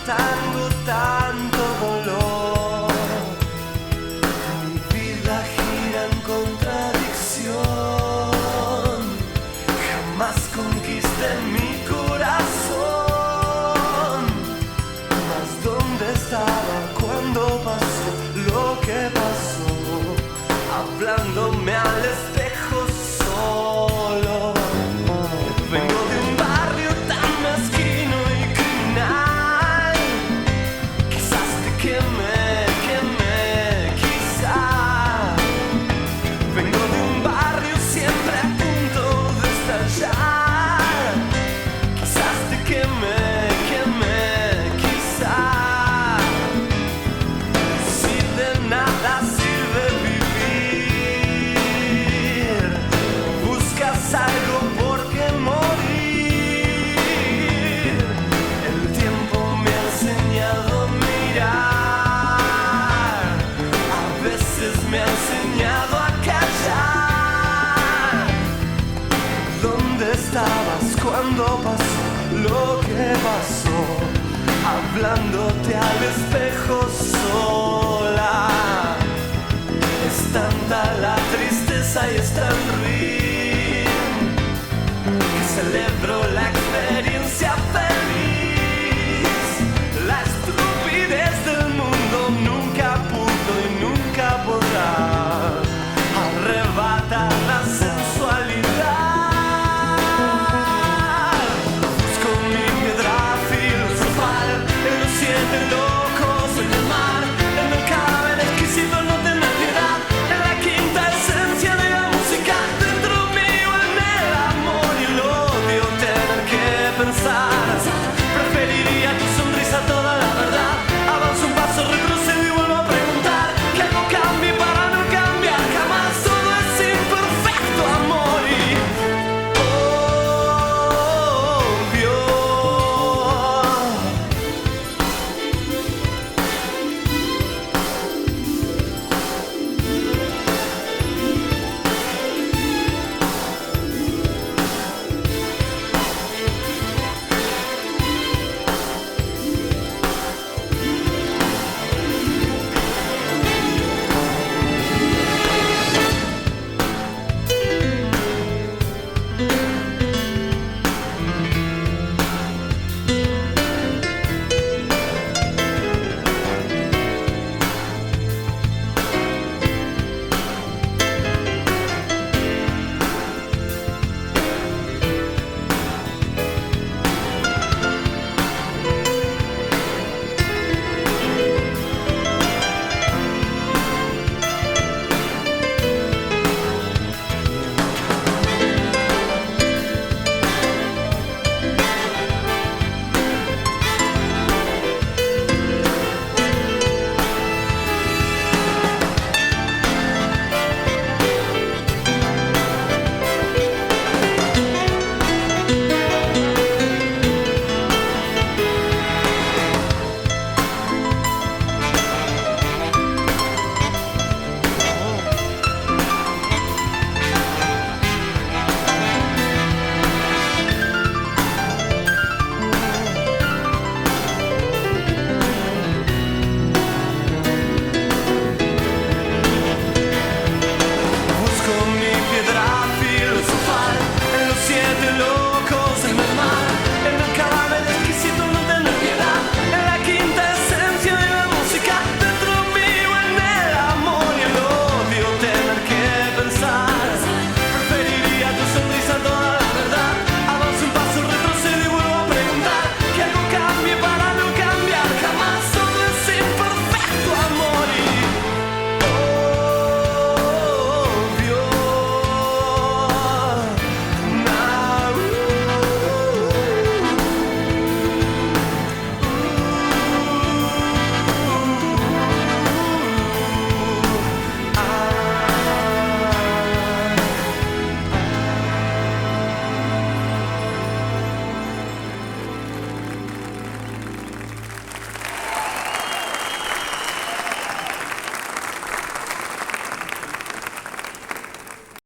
tanto, tanto dolor. Mi vida gira en contradicción. Jamás conquisté mi corazón. Mas ¿dónde estaba cuando pasó lo que pasó? Hablándome al espejo solo. Vengo de un barrio tan mezquino y criminal. Quizás te queme, quizás. Vengo de un barrio siempre a punto de estallar. Quizás te queme, quizás. Si de nada sirve vivir, buscas algo por qué morir. El tiempo me ha enseñado a mirar, a veces me ha enseñado a callar. ¿Dónde estabas cuando pasó lo que pasó? Hablándote al espejo sola. Es tanta la tristeza y es tan ruin que celebro la experiencia feliz.